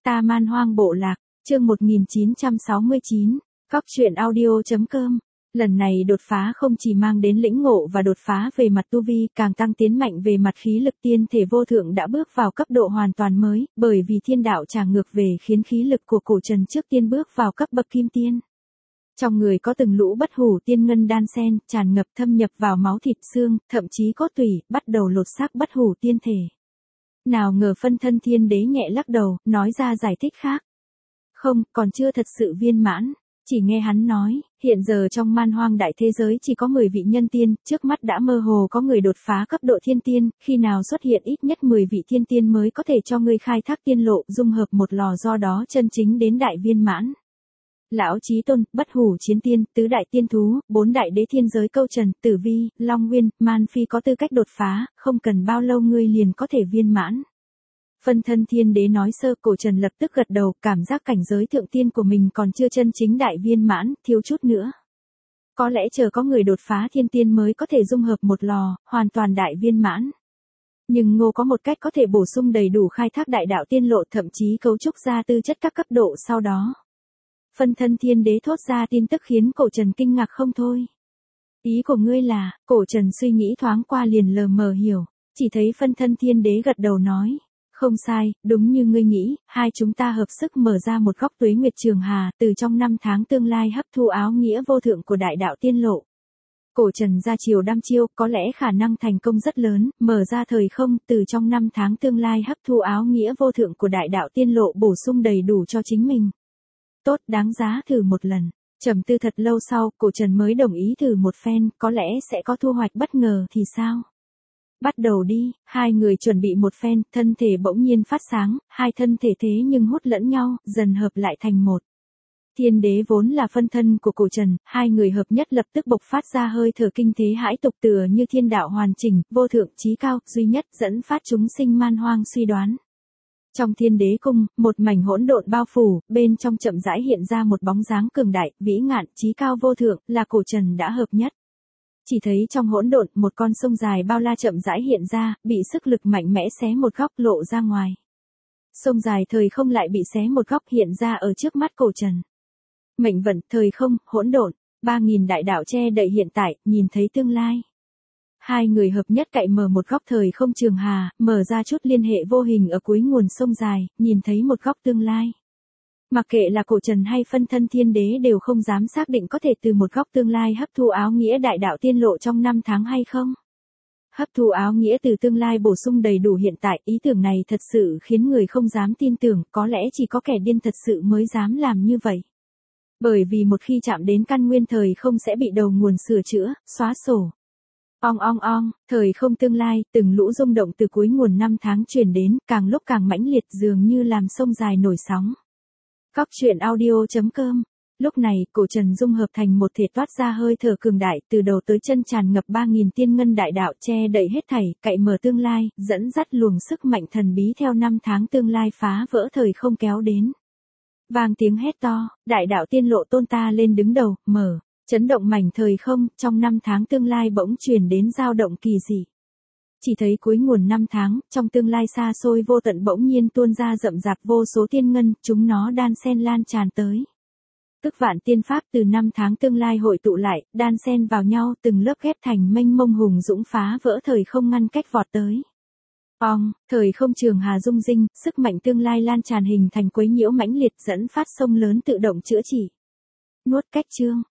Ta Man Hoang Bộ Lạc, chương 1969, Cóc truyện audio.com. Lần này đột phá không chỉ mang đến lĩnh ngộ và đột phá về mặt tu vi, càng tăng tiến mạnh về mặt khí lực. Tiên thể vô thượng đã bước vào cấp độ hoàn toàn mới, bởi vì thiên đạo trả ngược về khiến khí lực của cổ trần trước tiên bước vào cấp bậc kim tiên. Trong người có từng lũ bất hủ tiên ngân đan xen, tràn ngập thâm nhập vào máu thịt xương, thậm chí cốt tủy, bắt đầu lột xác bất hủ tiên thể. Nào ngờ phân thân thiên đế nhẹ lắc đầu, nói ra giải thích khác. Không, còn chưa thật sự viên mãn. Chỉ nghe hắn nói, hiện giờ trong man hoang đại thế giới chỉ có 10 vị nhân tiên, trước mắt đã mơ hồ có người đột phá cấp độ thiên tiên, khi nào xuất hiện ít nhất 10 vị thiên tiên mới có thể cho ngươi khai thác tiên lộ, dung hợp một lò, do đó chân chính đến đại viên mãn. Lão Chí Tôn, bất hủ chiến tiên, tứ đại tiên thú, 4 đại đế thiên giới Câu Trần, Tử Vi, Long Nguyên, Man Phi có tư cách đột phá, không cần bao lâu ngươi liền có thể viên mãn. Phân thân thiên đế nói sơ. Cổ Trần lập tức gật đầu, cảm giác cảnh giới thượng tiên của mình còn chưa chân chính đại viên mãn, thiếu chút nữa. Có lẽ chờ có người đột phá thiên tiên mới có thể dung hợp một lò, hoàn toàn đại viên mãn. Nhưng Ngô có một cách có thể bổ sung đầy đủ khai thác đại đạo tiên lộ, thậm chí cấu trúc ra tư chất các cấp độ sau đó. Phân thân thiên đế thốt ra tin tức khiến Cổ Trần kinh ngạc không thôi. Ý của ngươi là? Cổ Trần suy nghĩ thoáng qua liền lờ mờ hiểu, chỉ thấy phân thân thiên đế gật đầu nói. Không sai, đúng như ngươi nghĩ, hai chúng ta hợp sức mở ra một góc tuế nguyệt trường hà, từ trong 5 tháng tương lai hấp thu áo nghĩa vô thượng của đại đạo tiên lộ. Cổ Trần ra chiều đăm chiêu, có lẽ khả năng thành công rất lớn, mở ra thời không, từ trong 5 tháng tương lai hấp thu áo nghĩa vô thượng của đại đạo tiên lộ, bổ sung đầy đủ cho chính mình. Tốt, đáng giá thử một lần. Trầm tư thật lâu sau, Cổ Trần mới đồng ý thử một phen, có lẽ sẽ có thu hoạch bất ngờ thì sao? Bắt đầu đi. Hai người chuẩn bị một phen, thân thể bỗng nhiên phát sáng, hai thân thể thế nhưng hút lẫn nhau, dần hợp lại thành một. Thiên đế vốn là phân thân của Cổ Trần, hai người hợp nhất lập tức bộc phát ra hơi thở kinh thế hãi tục, tựa như thiên đạo hoàn chỉnh, vô thượng chí cao, duy nhất, dẫn phát chúng sinh man hoang suy đoán. Trong thiên đế cung, một mảnh hỗn độn bao phủ, bên trong chậm rãi hiện ra một bóng dáng cường đại, vĩ ngạn, chí cao vô thượng, là Cổ Trần đã hợp nhất. Chỉ thấy trong hỗn độn, một con sông dài bao la chậm rãi hiện ra, bị sức lực mạnh mẽ xé một góc lộ ra ngoài. Sông dài thời không lại bị xé một góc hiện ra ở trước mắt Cổ Trần. Mệnh vận, thời không, hỗn độn, 3000 đại đạo che đậy hiện tại, nhìn thấy tương lai. Hai người hợp nhất cậy mở một góc thời không trường hà, mở ra chút liên hệ vô hình ở cuối nguồn sông dài, nhìn thấy một góc tương lai. Mặc kệ là Cổ Trần hay phân thân thiên đế đều không dám xác định có thể từ một góc tương lai hấp thu áo nghĩa đại đạo tiên lộ trong 5 tháng hay không. Hấp thu áo nghĩa từ tương lai bổ sung đầy đủ hiện tại, ý tưởng này thật sự khiến người không dám tin tưởng, có lẽ chỉ có kẻ điên thật sự mới dám làm như vậy. Bởi vì một khi chạm đến căn nguyên thời không sẽ bị đầu nguồn sửa chữa, xóa sổ. Ong ong ong, thời không tương lai, từng lũ rung động từ cuối nguồn 5 tháng truyền đến, càng lúc càng mãnh liệt, dường như làm sông dài nổi sóng. Cóc truyện audio.com. Lúc này, Cổ Trần dung hợp thành một thể, toát ra hơi thở cường đại, từ đầu tới chân tràn ngập 3000 tiên ngân đại đạo, che đậy hết thảy, cậy mở tương lai, dẫn dắt luồng sức mạnh thần bí theo 5 tháng tương lai phá vỡ thời không kéo đến. Vang tiếng hét to, đại đạo tiên lộ tôn ta lên đứng đầu, mở, chấn động mảnh thời không, trong 5 tháng tương lai bỗng truyền đến dao động kỳ dị. Chỉ thấy cuối nguồn 5 tháng, trong tương lai xa xôi vô tận bỗng nhiên tuôn ra rậm rạp vô số tiên ngân, chúng nó đan xen lan tràn tới. Tức vạn tiên pháp từ 5 tháng tương lai hội tụ lại, đan xen vào nhau, từng lớp ghép thành mênh mông hùng dũng phá vỡ thời không ngăn cách vọt tới. Thời không trường hà rung rinh, sức mạnh tương lai lan tràn hình thành quấy nhiễu mãnh liệt, dẫn phát sông lớn tự động chữa trị. Nuốt cách chương.